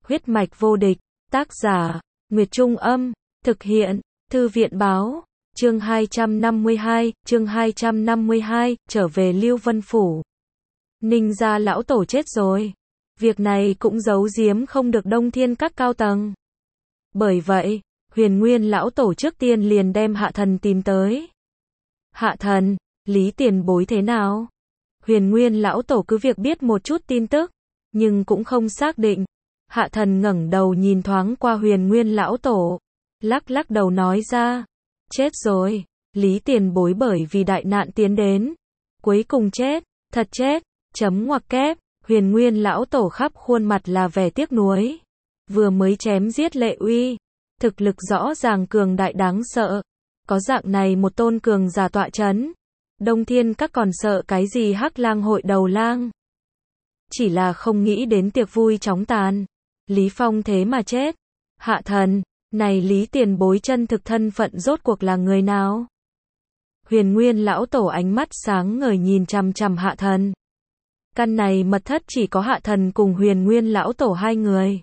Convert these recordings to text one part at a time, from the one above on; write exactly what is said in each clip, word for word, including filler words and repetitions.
Huyết mạch vô địch, tác giả, Nguyệt Trung Âm, thực hiện, Thư viện Báo, chương hai trăm năm mươi hai, chương hai trăm năm mươi hai, trở về Lưu Vân Phủ. Ninh gia lão tổ chết rồi. Việc này cũng giấu giếm không được Đông Thiên các cao tầng. Bởi vậy, Huyền Nguyên lão tổ trước tiên liền đem Hạ Thần tìm tới. Hạ Thần, Lý tiền bối thế nào? Huyền Nguyên lão tổ cứ việc biết một chút tin tức, nhưng cũng không xác định. Hạ Thần ngẩng đầu nhìn thoáng qua Huyền Nguyên lão tổ, lắc lắc đầu nói ra, chết rồi, Lý tiền bối bởi vì đại nạn tiến đến, cuối cùng chết, thật chết, chấm ngoặc kép. Huyền Nguyên lão tổ khắp khuôn mặt là vẻ tiếc nuối. Vừa mới chém giết Lệ Uy, thực lực rõ ràng cường đại đáng sợ. Có dạng này một tôn cường giả tọa chấn, Đông Thiên các còn sợ cái gì Hắc Lang hội đầu lang. Chỉ là không nghĩ đến tiệc vui chóng tàn, Lý Phong thế mà chết. Hạ Thần, này Lý tiền bối chân thực thân phận rốt cuộc là người nào? Huyền Nguyên lão tổ ánh mắt sáng ngời nhìn chằm chằm Hạ Thần. Căn này mật thất chỉ có Hạ Thần cùng Huyền Nguyên lão tổ hai người.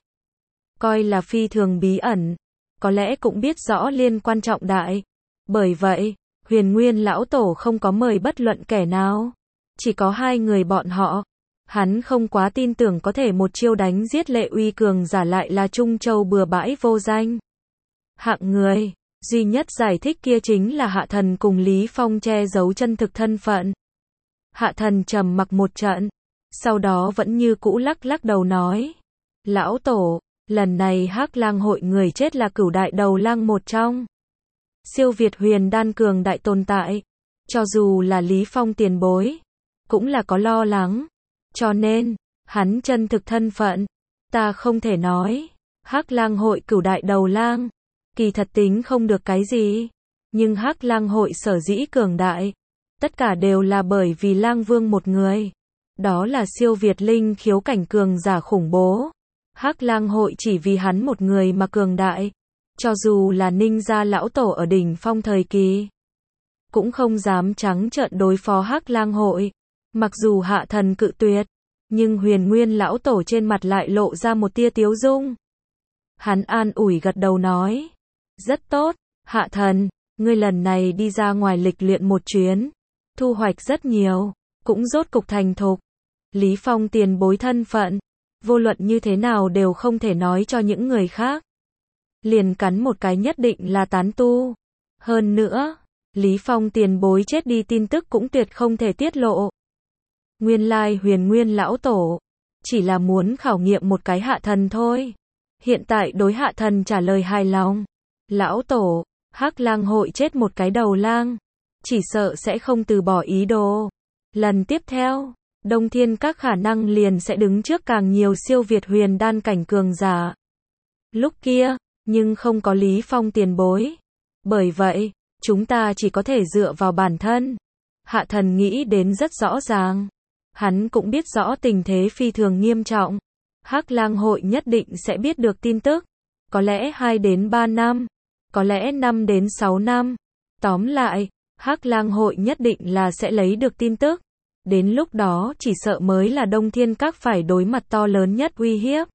Coi là phi thường bí ẩn, có lẽ cũng biết rõ liên quan trọng đại. Bởi vậy, Huyền Nguyên lão tổ không có mời bất luận kẻ nào. Chỉ có hai người bọn họ. Hắn không quá tin tưởng có thể một chiêu đánh giết Lệ Uy cường giả lại là Trung Châu bừa bãi vô danh. Hạng người, duy nhất giải thích kia chính là Hạ Thần cùng Lý Phong che giấu chân thực thân phận. Hạ Thần trầm mặc một trận, sau đó vẫn như cũ lắc lắc đầu nói. Lão tổ, lần này Hắc Lang hội người chết là cửu đại đầu lang một trong. Siêu việt huyền đan cường đại tồn tại. Cho dù là Lý Phong tiền bối, cũng là có lo lắng. Cho nên, hắn chân thực thân phận, ta không thể nói. Hắc Lang hội cửu đại đầu lang, kỳ thật tính không được cái gì. Nhưng Hắc Lang hội sở dĩ cường đại, tất cả đều là bởi vì Lang Vương một người. Đó là siêu việt linh khiếu cảnh cường giả khủng bố. Hắc Lang hội chỉ vì hắn một người mà cường đại. Cho dù là Ninh gia lão tổ ở đỉnh phong thời kỳ, cũng không dám trắng trợn đối phó Hắc Lang hội. Mặc dù Hạ Thần cự tuyệt, nhưng Huyền Nguyên lão tổ trên mặt lại lộ ra một tia tiếu dung. Hắn an ủi gật đầu nói, rất tốt, Hạ Thần, ngươi lần này đi ra ngoài lịch luyện một chuyến, thu hoạch rất nhiều, cũng rốt cục thành thục. Lý Phong tiền bối thân phận, vô luận như thế nào đều không thể nói cho những người khác. Liền cắn một cái nhất định là tán tu. Hơn nữa, Lý Phong tiền bối chết đi tin tức cũng tuyệt không thể tiết lộ. Nguyên lai Huyền Nguyên lão tổ chỉ là muốn khảo nghiệm một cái Hạ Thần thôi. Hiện tại đối Hạ Thần trả lời hài lòng. Lão tổ, Hắc Lang hội chết một cái đầu lang, chỉ sợ sẽ không từ bỏ ý đồ. Lần tiếp theo, Đông Thiên các khả năng liền sẽ đứng trước càng nhiều siêu việt huyền đan cảnh cường giả. Lúc kia, nhưng không có Lý Phong tiền bối. Bởi vậy, chúng ta chỉ có thể dựa vào bản thân. Hạ Thần nghĩ đến rất rõ ràng. Hắn cũng biết rõ tình thế phi thường nghiêm trọng. Hắc Lang hội nhất định sẽ biết được tin tức. Có lẽ hai đến ba năm. Có lẽ năm đến sáu năm. Tóm lại, Hắc Lang hội nhất định là sẽ lấy được tin tức. Đến lúc đó chỉ sợ mới là Đông Thiên các phải đối mặt to lớn nhất uy hiếp.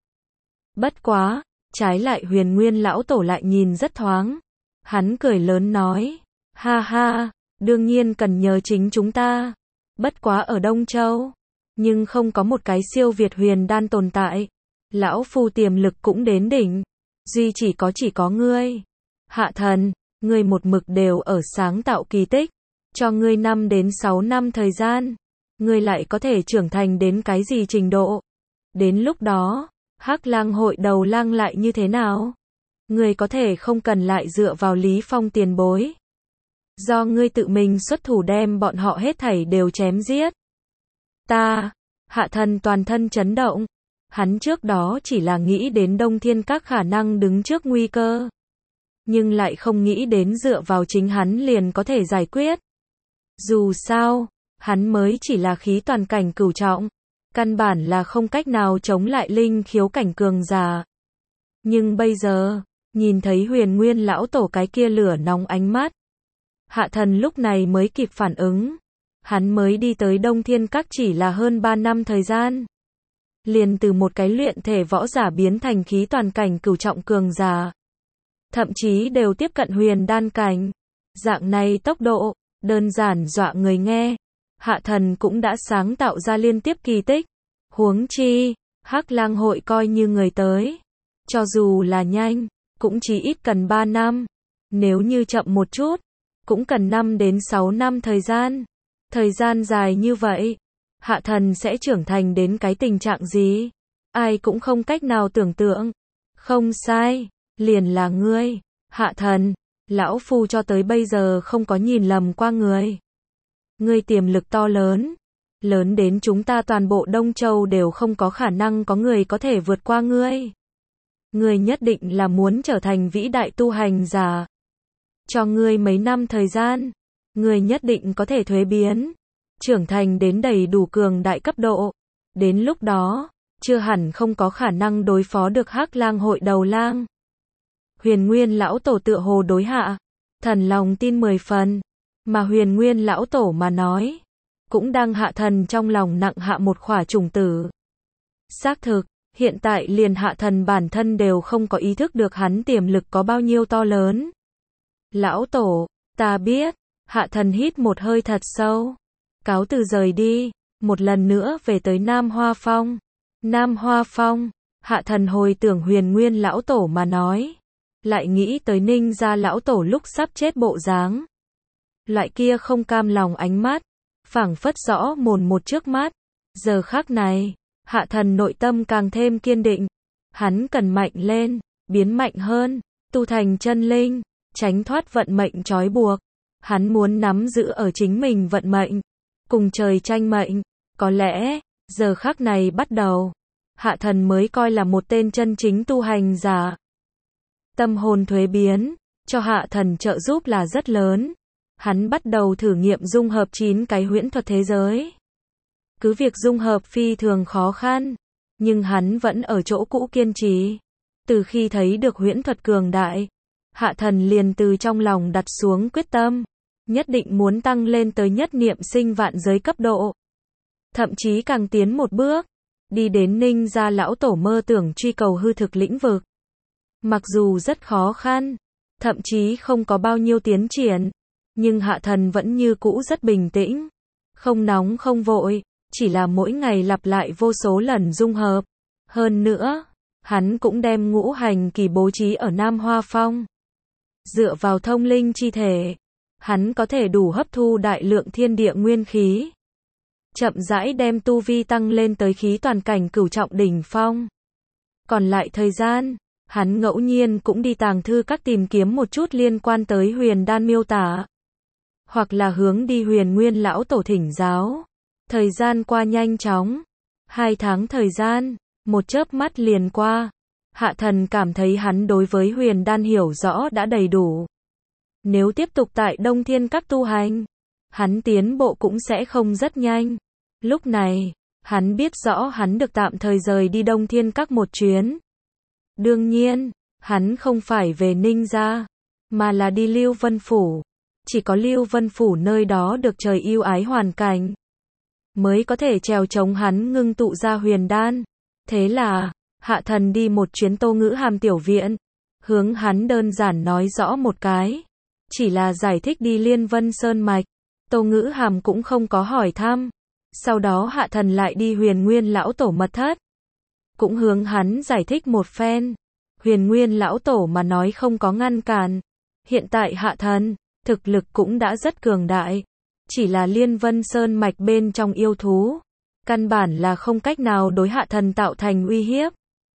Bất quá, trái lại Huyền Nguyên lão tổ lại nhìn rất thoáng. Hắn cười lớn nói, ha ha, đương nhiên cần nhờ chính chúng ta. Bất quá ở Đông Châu, nhưng không có một cái siêu việt huyền đan tồn tại. Lão phu tiềm lực cũng đến đỉnh, duy chỉ có chỉ có ngươi. Hạ Thần, ngươi một mực đều ở sáng tạo kỳ tích, cho ngươi năm đến sáu năm thời gian, ngươi lại có thể trưởng thành đến cái gì trình độ? Đến lúc đó, Hắc Lang hội đầu lang lại như thế nào? Ngươi có thể không cần lại dựa vào Lý Phong tiền bối. Do ngươi tự mình xuất thủ đem bọn họ hết thảy đều chém giết. Ta, Hạ Thần toàn thân chấn động. Hắn trước đó chỉ là nghĩ đến Đông Thiên các khả năng đứng trước nguy cơ. Nhưng lại không nghĩ đến dựa vào chính hắn liền có thể giải quyết. Dù sao, hắn mới chỉ là khí toàn cảnh cửu trọng. Căn bản là không cách nào chống lại linh khiếu cảnh cường giả. Nhưng bây giờ, nhìn thấy Huyền Nguyên lão tổ cái kia lửa nóng ánh mắt. Hạ Thần lúc này mới kịp phản ứng. Hắn mới đi tới Đông Thiên các chỉ là hơn ba năm thời gian. liền từ một cái luyện thể võ giả biến thành khí toàn cảnh cửu trọng cường giả. Thậm chí đều tiếp cận huyền đan cảnh. Dạng này tốc độ, đơn giản dọa người nghe. Hạ thần cũng đã sáng tạo ra liên tiếp kỳ tích. Huống chi, Hắc Lang hội coi như người tới. Cho dù là nhanh, cũng chỉ ít cần ba năm. Nếu như chậm một chút, cũng cần năm đến sáu năm thời gian. Thời gian dài như vậy, Hạ thần sẽ trưởng thành đến cái tình trạng gì? Ai cũng không cách nào tưởng tượng. Không sai, liền là ngươi, Hạ thần. Lão Phu cho tới bây giờ không có nhìn lầm qua người. Ngươi tiềm lực to lớn. Lớn đến chúng ta toàn bộ Đông Châu đều không có khả năng có người có thể vượt qua ngươi. Ngươi nhất định là muốn trở thành vĩ đại tu hành giả. Cho ngươi mấy năm thời gian, ngươi nhất định có thể thuế biến, trưởng thành đến đầy đủ cường đại cấp độ. Đến lúc đó, chưa hẳn không có khả năng đối phó được Hắc Lang hội đầu lang. Huyền Nguyên lão tổ tựa hồ đối Hạ thần lòng tin mười phần, mà Huyền Nguyên lão tổ mà nói, cũng đang Hạ thần trong lòng nặng hạ một khỏa trùng tử. Xác thực, hiện tại liền Hạ thần bản thân đều không có ý thức được hắn tiềm lực có bao nhiêu to lớn. Lão tổ, ta biết. Hạ thần hít một hơi thật sâu, cáo từ rời đi, một lần nữa về tới Nam Hoa Phong. Nam Hoa Phong, Hạ thần hồi tưởng Huyền Nguyên lão tổ mà nói, lại nghĩ tới Ninh gia lão tổ lúc sắp chết bộ dáng. Loại kia không cam lòng ánh mắt, phảng phất rõ mồn một trước mắt. Giờ khắc này, Hạ thần nội tâm càng thêm kiên định. Hắn cần mạnh lên, biến mạnh hơn, tu thành chân linh, tránh thoát vận mệnh trói buộc. Hắn muốn nắm giữ ở chính mình vận mệnh, cùng trời tranh mệnh. Có lẽ, giờ khắc này bắt đầu, Hạ thần mới coi là một tên chân chính tu hành giả. Tâm hồn thuế biến, cho Hạ thần trợ giúp là rất lớn. Hắn bắt đầu thử nghiệm dung hợp chín cái huyễn thuật thế giới. Cứ việc dung hợp phi thường khó khăn, nhưng hắn vẫn ở chỗ cũ kiên trì. Từ khi thấy được huyễn thuật cường đại, Hạ thần liền từ trong lòng đặt xuống quyết tâm, nhất định muốn tăng lên tới nhất niệm sinh vạn giới cấp độ. Thậm chí càng tiến một bước, đi đến Ninh gia lão tổ mơ tưởng truy cầu hư thực lĩnh vực. Mặc dù rất khó khăn, thậm chí không có bao nhiêu tiến triển, nhưng Hạ thần vẫn như cũ rất bình tĩnh, không nóng không vội, chỉ là mỗi ngày lặp lại vô số lần dung hợp. Hơn nữa, hắn cũng đem ngũ hành kỳ bố trí ở Nam Hoa Phong. Dựa vào thông linh chi thể, hắn có thể đủ hấp thu đại lượng thiên địa nguyên khí. Chậm rãi đem tu vi tăng lên tới khí toàn cảnh cửu trọng đỉnh phong. Còn lại thời gian, hắn ngẫu nhiên cũng đi tàng thư các tìm kiếm một chút liên quan tới huyền đan miêu tả. Hoặc là hướng đi Huyền Nguyên lão tổ thỉnh giáo. Thời gian qua nhanh chóng. Hai tháng thời gian, một chớp mắt liền qua. Hạ thần cảm thấy hắn đối với huyền đan hiểu rõ đã đầy đủ. Nếu tiếp tục tại Đông Thiên Các tu hành, hắn tiến bộ cũng sẽ không rất nhanh. Lúc này, hắn biết rõ hắn được tạm thời rời đi Đông Thiên Các một chuyến. Đương nhiên, hắn không phải về Ninh gia, mà là đi Lưu Vân Phủ. Chỉ có Lưu Vân Phủ nơi đó được trời yêu ái hoàn cảnh, mới có thể trèo chống hắn ngưng tụ ra huyền đan. Thế là, Hạ thần đi một chuyến Tô Ngữ Hàm tiểu viện, hướng hắn đơn giản nói rõ một cái. Chỉ là giải thích đi Liên Vân Sơn Mạch. Tô Ngữ Hàm cũng không có hỏi thăm. Sau đó Hạ thần lại đi Huyền Nguyên lão tổ mật thất, cũng hướng hắn giải thích một phen. Huyền Nguyên lão tổ mà nói không có ngăn cản. Hiện tại Hạ thần, thực lực cũng đã rất cường đại. Chỉ là Liên Vân Sơn Mạch bên trong yêu thú, căn bản là không cách nào đối Hạ thần tạo thành uy hiếp.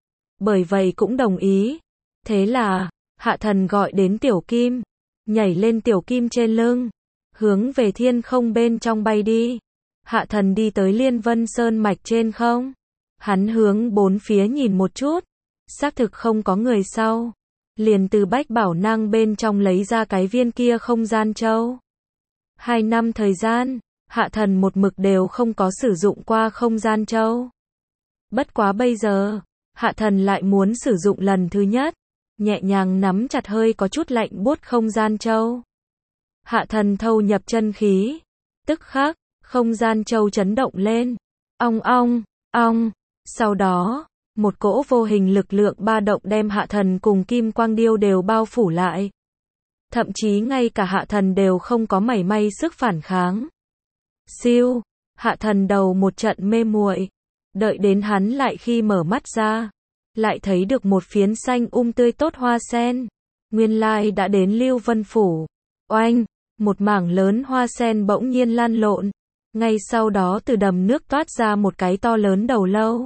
Bởi vậy cũng đồng ý. Thế là, Hạ thần gọi đến Tiểu Kim, nhảy lên Tiểu Kim trên lưng, hướng về thiên không bên trong bay đi. Hạ thần đi tới Liên Vân Sơn Mạch trên không. Hắn hướng bốn phía nhìn một chút, xác thực không có người sau. Liền từ bách bảo năng bên trong lấy ra cái viên kia không gian châu. Hai năm thời gian, Hạ thần một mực đều không có sử dụng qua không gian châu. Bất quá bây giờ, Hạ thần lại muốn sử dụng lần thứ nhất, nhẹ nhàng nắm chặt hơi có chút lạnh buốt không gian châu. Hạ thần thâu nhập chân khí, tức khắc, không gian châu chấn động lên. Ong ong, ong, Sau đó, một cỗ vô hình lực lượng ba động đem Hạ Thần cùng Kim Quang Điêu đều bao phủ lại. Thậm chí ngay cả Hạ Thần đều không có mảy may sức phản kháng. Siêu, Hạ Thần đầu một trận mê muội, đợi đến hắn lại khi mở mắt ra, lại thấy được một phiến xanh um tươi tốt hoa sen. Nguyên lai đã đến Lưu Vân Phủ. Oanh, một mảng lớn hoa sen bỗng nhiên lan lộn. Ngay sau đó từ đầm nước toát ra một cái to lớn đầu lâu.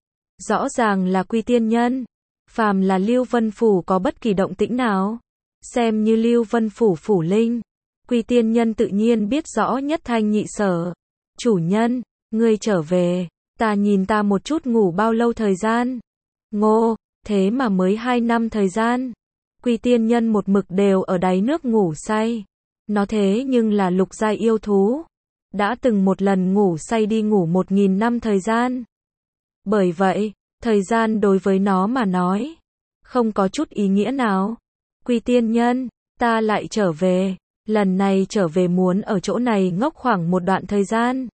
Rõ ràng là Quy Tiên Nhân. Phàm là Lưu Vân Phủ có bất kỳ động tĩnh nào, xem như Lưu Vân Phủ phủ linh, Quy Tiên Nhân tự nhiên biết rõ nhất thanh nhị sở. Chủ nhân, ngươi trở về, ta nhìn ta một chút ngủ bao lâu thời gian. Ngô, thế mà mới hai năm thời gian. Quy Tiên Nhân một mực đều ở đáy nước ngủ say. Nó thế nhưng là lục giai yêu thú, đã từng một lần ngủ say đi ngủ một nghìn năm thời gian. Bởi vậy, thời gian đối với nó mà nói, không có chút ý nghĩa nào. Quy Tiên Nhân, ta lại trở về, lần này trở về muốn ở chỗ này ngốc khoảng một đoạn thời gian.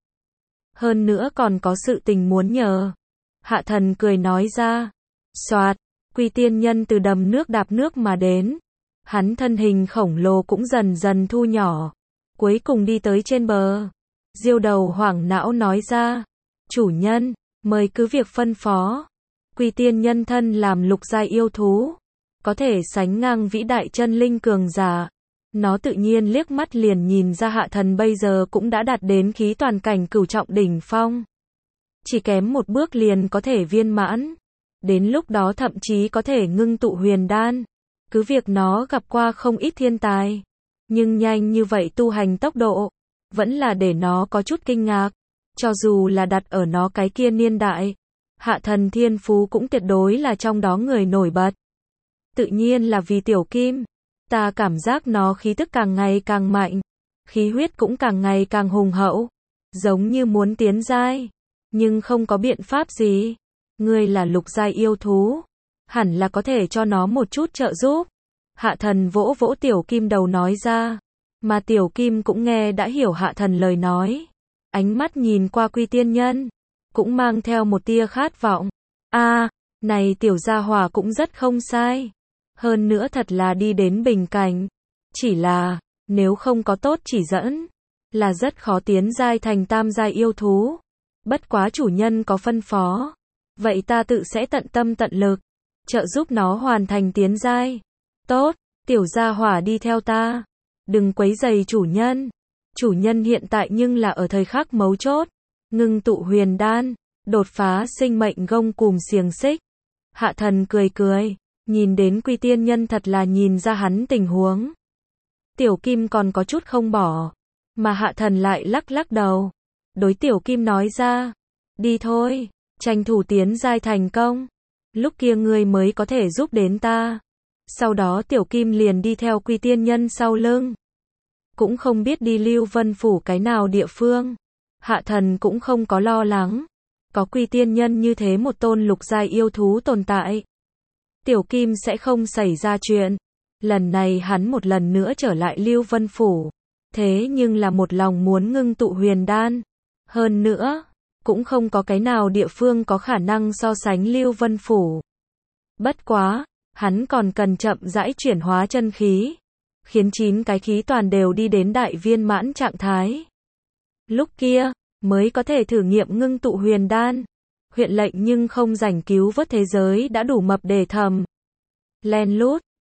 Hơn nữa còn có sự tình muốn nhờ. Hạ Thần cười nói ra. Soạt, Quy Tiên Nhân từ đầm nước đạp nước mà đến. Hắn thân hình khổng lồ cũng dần dần thu nhỏ, cuối cùng đi tới trên bờ. Diêu Đầu hoảng não nói ra. Chủ nhân, mời cứ việc phân phó. Quy Tiên Nhân thân làm lục giai yêu thú, có thể sánh ngang vĩ đại chân linh cường giả. Nó tự nhiên liếc mắt liền nhìn ra Hạ Thần bây giờ cũng đã đạt đến khí toàn cảnh cửu trọng đỉnh phong. Chỉ kém một bước liền có thể viên mãn. Đến lúc đó thậm chí có thể ngưng tụ huyền đan. Cứ việc nó gặp qua không ít thiên tài, nhưng nhanh như vậy tu hành tốc độ, vẫn là để nó có chút kinh ngạc. Cho dù là đặt ở nó cái kia niên đại, Hạ Thần thiên phú cũng tuyệt đối là trong đó người nổi bật. Tự nhiên là vì Tiểu Kim, ta cảm giác nó khí tức càng ngày càng mạnh, khí huyết cũng càng ngày càng hùng hậu, giống như muốn tiến giai, nhưng không có biện pháp gì. Ngươi là lục giai yêu thú, hẳn là có thể cho nó một chút trợ giúp. Hạ Thần vỗ vỗ Tiểu Kim đầu nói ra, mà Tiểu Kim cũng nghe đã hiểu Hạ Thần lời nói. Ánh mắt nhìn qua Quy Tiên Nhân, cũng mang theo một tia khát vọng. A, à, này tiểu gia hỏa cũng rất không sai. Hơn nữa thật là đi đến bình cảnh. Chỉ là, nếu không có tốt chỉ dẫn, là rất khó tiến giai thành tam giai yêu thú. Bất quá chủ nhân có phân phó, vậy ta tự sẽ tận tâm tận lực, trợ giúp nó hoàn thành tiến giai. Tốt, tiểu gia hỏa đi theo ta. Đừng quấy rầy chủ nhân. Chủ nhân hiện tại nhưng là ở thời khắc mấu chốt. Ngưng tụ huyền đan, đột phá sinh mệnh gông cùm xiềng xích. Hạ Thần cười cười, nhìn đến Quy Tiên Nhân thật là nhìn ra hắn tình huống. Tiểu Kim còn có chút không bỏ, mà Hạ Thần lại lắc lắc đầu. Đối Tiểu Kim nói ra, đi thôi, tranh thủ tiến giai thành công. Lúc kia ngươi mới có thể giúp đến ta. Sau đó Tiểu Kim liền đi theo Quy Tiên Nhân sau lưng. Cũng không biết đi Lưu Vân Phủ cái nào địa phương. Hạ Thần cũng không có lo lắng. Có Quy Tiên Nhân như thế một tôn lục giai yêu thú tồn tại, Tiểu Kim sẽ không xảy ra chuyện. Lần này hắn một lần nữa trở lại Lưu Vân Phủ. Thế nhưng là một lòng muốn ngưng tụ huyền đan. Hơn nữa, cũng không có cái nào địa phương có khả năng so sánh Lưu Vân Phủ. Bất quá, hắn còn cần chậm rãi chuyển hóa chân khí, khiến chín cái khí toàn đều đi đến đại viên mãn trạng thái. Lúc kia, mới có thể thử nghiệm ngưng tụ huyền đan. Huyện lệnh nhưng không rảnh cứu vớt thế giới đã đủ mập để thầm. Len lút,